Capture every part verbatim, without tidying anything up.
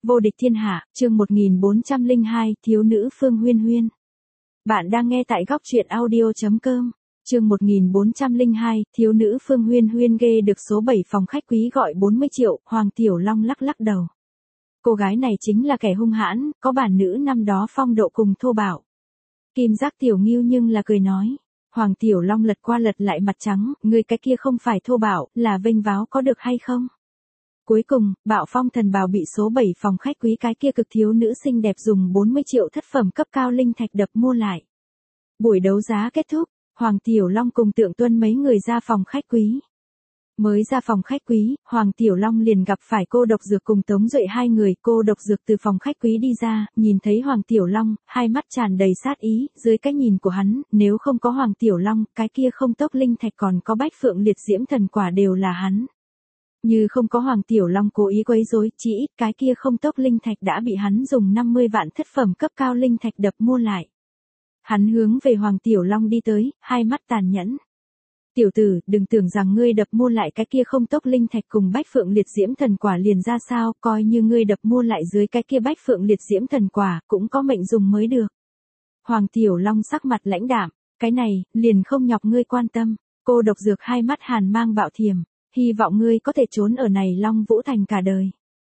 Vô địch thiên hạ, chương một nghìn bốn trăm lẻ hai, thiếu nữ Phương Huyên Huyên. Bạn đang nghe tại góc truyện audio chấm com. Chương một nghìn bốn trăm lẻ hai, thiếu nữ Phương Huyên Huyên ghê được số bảy phòng khách quý gọi bốn mươi triệu, Hoàng Tiểu Long lắc lắc đầu. Cô gái này chính là kẻ hung hãn, có bản nữ năm đó phong độ cùng thô bạo. Kim Giác Tiểu Ngưu nhưng là cười nói. Hoàng Tiểu Long lật qua lật lại mặt trắng, người cái kia không phải thô bạo, là vênh váo có được hay không? Cuối cùng, Bạo Phong thần bào bị số bảy phòng khách quý cái kia cực thiếu nữ xinh đẹp dùng bốn mươi triệu thất phẩm cấp cao linh thạch đập mua lại. Buổi đấu giá kết thúc, Hoàng Tiểu Long cùng Tượng Tuân mấy người ra phòng khách quý. Mới ra phòng khách quý, Hoàng Tiểu Long liền gặp phải Cô Độc Dược cùng Tống Duệ hai người. Cô Độc Dược từ phòng khách quý đi ra, nhìn thấy Hoàng Tiểu Long, hai mắt tràn đầy sát ý, dưới cái nhìn của hắn, nếu không có Hoàng Tiểu Long, cái kia không tốc linh thạch còn có bách phượng liệt diễm thần quả đều là hắn. Như không có Hoàng Tiểu Long cố ý quấy rối, chỉ ít cái kia không tốc linh thạch đã bị hắn dùng năm mươi vạn thất phẩm cấp cao linh thạch đập mua lại. Hắn hướng về Hoàng Tiểu Long đi tới, hai mắt tàn nhẫn. Tiểu tử, đừng tưởng rằng ngươi đập mua lại cái kia không tốc linh thạch cùng bách phượng liệt diễm thần quả liền ra sao, coi như ngươi đập mua lại dưới cái kia bách phượng liệt diễm thần quả, cũng có mệnh dùng mới được. Hoàng Tiểu Long sắc mặt lãnh đạm, cái này, liền không nhọc ngươi quan tâm. Cô Độc Dược hai mắt hàn mang bạo thiềm. Hy vọng ngươi có thể trốn ở này Long Vũ Thành cả đời.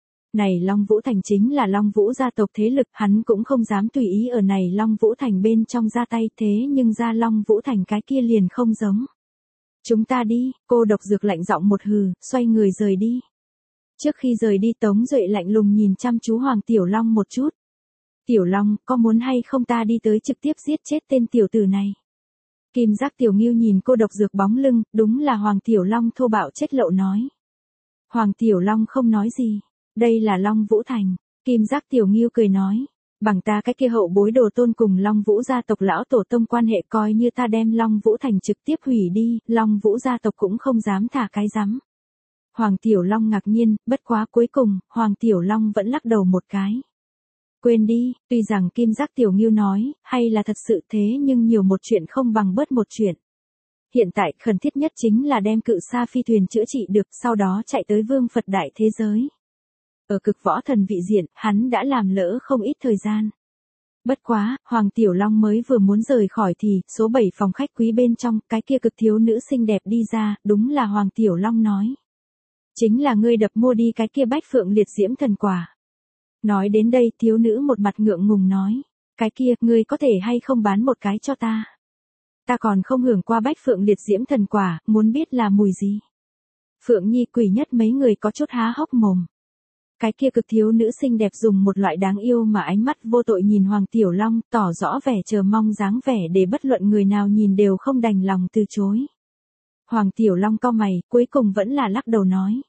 Này Long Vũ Thành chính là Long Vũ gia tộc thế lực, hắn cũng không dám tùy ý ở này Long Vũ Thành bên trong ra tay, thế nhưng ra Long Vũ Thành cái kia liền không giống. Chúng ta đi, Cô Độc Dược lạnh giọng một hừ, xoay người rời đi. Trước khi rời đi Tống Duệ lạnh lùng nhìn chăm chú Hoàng Tiểu Long một chút. Tiểu Long, có muốn hay không ta đi tới trực tiếp giết chết tên tiểu tử này? Kim Giác Tiểu Ngưu nhìn Cô Độc Dược bóng lưng, đúng là Hoàng Tiểu Long thô bạo chết lậu nói. Hoàng Tiểu Long không nói gì, đây là Long Vũ Thành. Kim Giác Tiểu Ngưu cười nói, bằng ta cái kia hậu bối đồ tôn cùng Long Vũ gia tộc lão tổ tông quan hệ, coi như ta đem Long Vũ Thành trực tiếp hủy đi, Long Vũ gia tộc cũng không dám thả cái rắm. Hoàng Tiểu Long ngạc nhiên, bất quá cuối cùng, Hoàng Tiểu Long vẫn lắc đầu một cái. Quên đi, tuy rằng Kim Giác Tiểu Ngưu nói, hay là thật sự thế nhưng nhiều một chuyện không bằng bớt một chuyện. Hiện tại khẩn thiết nhất chính là đem Cự Sa phi thuyền chữa trị được, sau đó chạy tới Vương Phật đại thế giới. Ở Cực Võ Thần vị diện, hắn đã làm lỡ không ít thời gian. Bất quá, Hoàng Tiểu Long mới vừa muốn rời khỏi thì, số bảy phòng khách quý bên trong, cái kia cực thiếu nữ xinh đẹp đi ra, đúng là Hoàng Tiểu Long nói. Chính là ngươi đập mua đi cái kia bách phượng liệt diễm thần quả. Nói đến đây, thiếu nữ một mặt ngượng ngùng nói, cái kia, ngươi có thể hay không bán một cái cho ta? Ta còn không hưởng qua bách phượng liệt diễm thần quả, muốn biết là mùi gì? Phượng Nhi Quỷ Nhất mấy người có chút há hốc mồm. Cái kia cực thiếu nữ xinh đẹp dùng một loại đáng yêu mà ánh mắt vô tội nhìn Hoàng Tiểu Long, tỏ rõ vẻ chờ mong dáng vẻ để bất luận người nào nhìn đều không đành lòng từ chối. Hoàng Tiểu Long cau mày, cuối cùng vẫn là lắc đầu nói.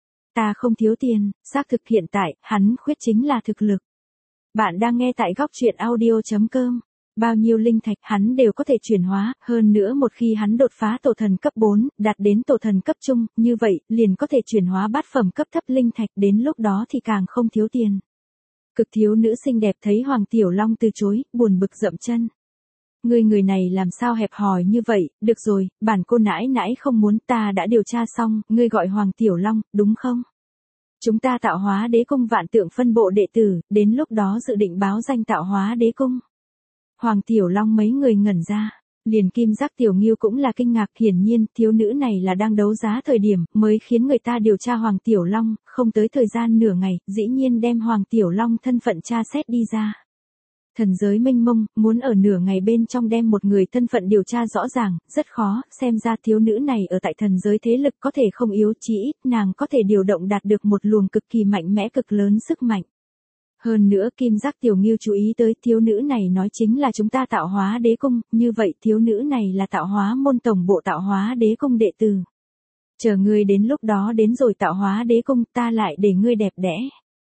Ta không thiếu tiền, xác thực hiện tại, hắn khuyết chính là thực lực. Bạn đang nghe tại góc truyện audio chấm com. Bao nhiêu linh thạch hắn đều có thể chuyển hóa, hơn nữa một khi hắn đột phá tổ thần cấp bốn, đạt đến tổ thần cấp trung, như vậy, liền có thể chuyển hóa bát phẩm cấp thấp linh thạch, đến lúc đó thì càng không thiếu tiền. Cực thiếu nữ xinh đẹp thấy Hoàng Tiểu Long từ chối, buồn bực dậm chân. Người người này làm sao hẹp hòi như vậy, được rồi, bản cô nãi nãi không muốn, ta đã điều tra xong, ngươi gọi Hoàng Tiểu Long, đúng không? Chúng ta Tạo Hóa Đế Cung vạn tượng phân bộ đệ tử, đến lúc đó dự định báo danh Tạo Hóa Đế Cung. Hoàng Tiểu Long mấy người ngẩn ra, liền Kim Giác Tiểu Ngưu cũng là kinh ngạc, hiển nhiên, thiếu nữ này là đang đấu giá thời điểm, mới khiến người ta điều tra Hoàng Tiểu Long, không tới thời gian nửa ngày, dĩ nhiên đem Hoàng Tiểu Long thân phận tra xét đi ra. Thần giới mênh mông, muốn ở nửa ngày bên trong đem một người thân phận điều tra rõ ràng, rất khó, xem ra thiếu nữ này ở tại thần giới thế lực có thể không yếu, chí ít nàng có thể điều động đạt được một luồng cực kỳ mạnh mẽ cực lớn sức mạnh. Hơn nữa Kim Giác Tiểu Ngưu chú ý tới thiếu nữ này nói chính là chúng ta Tạo Hóa Đế Cung, như vậy thiếu nữ này là Tạo Hóa môn tổng bộ Tạo Hóa Đế Cung đệ tử. Chờ ngươi đến lúc đó đến rồi Tạo Hóa Đế Cung, ta lại để ngươi đẹp đẽ.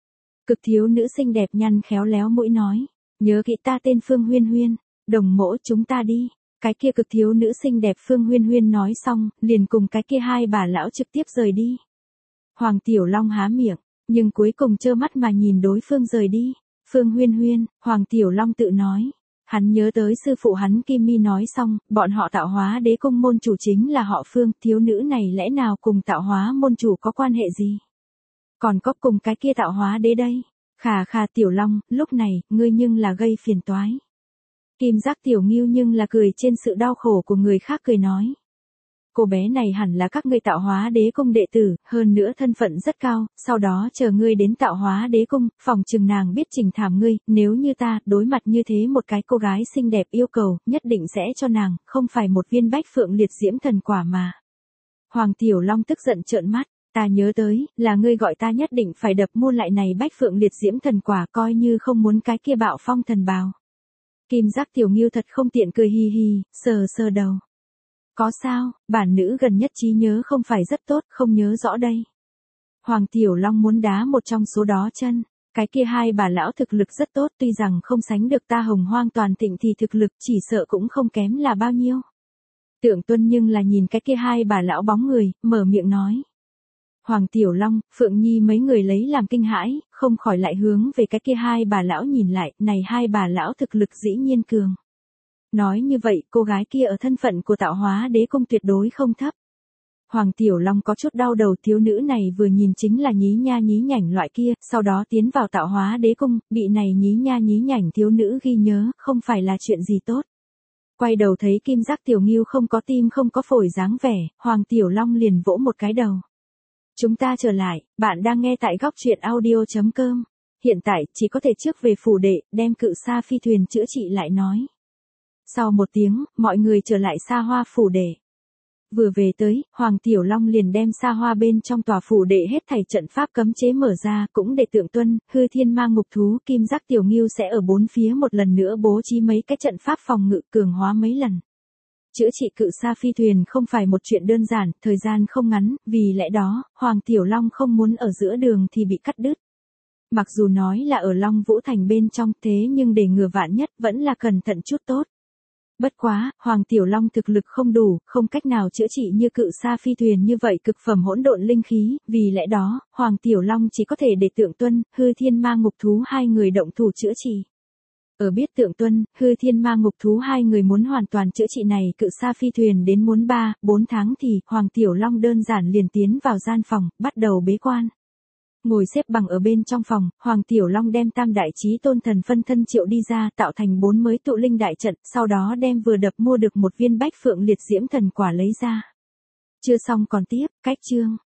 Cực thiếu nữ xinh đẹp nhăn khéo léo mũi nói. Nhớ kỹ ta tên Phương Huyên Huyên, đồng mỗ chúng ta đi. Cái kia cực thiếu nữ xinh đẹp Phương Huyên Huyên nói xong, liền cùng cái kia hai bà lão trực tiếp rời đi. Hoàng Tiểu Long há miệng, nhưng cuối cùng trơ mắt mà nhìn đối phương rời đi. Phương Huyên Huyên, Hoàng Tiểu Long tự nói. Hắn nhớ tới sư phụ hắn Kim Mi nói xong, bọn họ Tạo Hóa Đế Cung môn chủ chính là họ Phương, thiếu nữ này lẽ nào cùng Tạo Hóa môn chủ có quan hệ gì? Còn có cùng cái kia Tạo Hóa Đế đây? Khà khà Tiểu Long, lúc này, ngươi nhưng là gây phiền toái. Kim Giác Tiểu Ngưu nhưng là cười trên sự đau khổ của người khác cười nói. Cô bé này hẳn là các ngươi Tạo Hóa Đế Cung đệ tử, hơn nữa thân phận rất cao, sau đó chờ ngươi đến Tạo Hóa Đế Cung, phòng chừng nàng biết trình thảm ngươi, nếu như ta, đối mặt như thế một cái cô gái xinh đẹp yêu cầu, nhất định sẽ cho nàng, không phải một viên bách phượng liệt diễm thần quả mà. Hoàng Tiểu Long tức giận trợn mắt, ta nhớ tới, là ngươi gọi ta nhất định phải đập mua lại này bách phượng liệt diễm thần quả coi như không muốn cái kia bạo phong thần bào. Kim Giác Tiểu Ngưu thật không tiện cười hi hi, sờ sờ đầu. Có sao, bản nữ gần nhất trí nhớ không phải rất tốt, không nhớ rõ đây. Hoàng Tiểu Long muốn đá một trong số đó chân, cái kia hai bà lão thực lực rất tốt tuy rằng không sánh được ta Hồng Hoang toàn thịnh thì thực lực chỉ sợ cũng không kém là bao nhiêu. Tưởng Tuân nhưng là nhìn cái kia hai bà lão bóng người, mở miệng nói. Hoàng Tiểu Long, Phượng Nhi mấy người lấy làm kinh hãi, không khỏi lại hướng về cái kia hai bà lão nhìn lại, này hai bà lão thực lực dĩ nhiên cường. Nói như vậy, cô gái kia ở thân phận của Tạo Hóa Đế Cung tuyệt đối không thấp. Hoàng Tiểu Long có chút đau đầu, thiếu nữ này vừa nhìn chính là nhí nha nhí nhảnh loại kia, sau đó tiến vào Tạo Hóa Đế Cung, bị này nhí nha nhí nhảnh thiếu nữ ghi nhớ, không phải là chuyện gì tốt. Quay đầu thấy Kim Giác Tiểu Ngưu không có tim không có phổi dáng vẻ, Hoàng Tiểu Long liền vỗ một cái đầu. Chúng ta trở lại, bạn đang nghe tại góc truyện audio chấm com. Hiện tại, chỉ có thể trước về phủ đệ, đem Cự Sa phi thuyền chữa trị lại nói. Sau một tiếng, mọi người trở lại Sa Hoa phủ đệ. Vừa về tới, Hoàng Tiểu Long liền đem Sa Hoa bên trong tòa phủ đệ hết thảy trận pháp cấm chế mở ra, cũng để Tượng Tuân, Hư Thiên Ma Ngục Thú, Kim Giác Tiểu Ngưu sẽ ở bốn phía một lần nữa bố trí mấy cái trận pháp phòng ngự cường hóa mấy lần. Chữa trị Cự Sa phi thuyền không phải một chuyện đơn giản, thời gian không ngắn, vì lẽ đó, Hoàng Tiểu Long không muốn ở giữa đường thì bị cắt đứt. Mặc dù nói là ở Long Vũ Thành bên trong thế nhưng để ngừa vạn nhất vẫn là cẩn thận chút tốt. Bất quá, Hoàng Tiểu Long thực lực không đủ, không cách nào chữa trị như Cự Sa phi thuyền như vậy cực phẩm hỗn độn linh khí, vì lẽ đó, Hoàng Tiểu Long chỉ có thể để Tượng Tuân, Hư Thiên Ma Ngục Thú hai người động thủ chữa trị. Ở biết Tượng Tuân, Hư Thiên Ma Ngục Thú hai người muốn hoàn toàn chữa trị này Cự Sa phi thuyền đến muốn ba, bốn tháng thì, Hoàng Tiểu Long đơn giản liền tiến vào gian phòng, bắt đầu bế quan. Ngồi xếp bằng ở bên trong phòng, Hoàng Tiểu Long đem Tam Đại Chí Tôn Thần phân thân triệu đi ra tạo thành bốn mới tụ linh đại trận, sau đó đem vừa đập mua được một viên bách phượng liệt diễm thần quả lấy ra. Chưa xong còn tiếp, cách chương.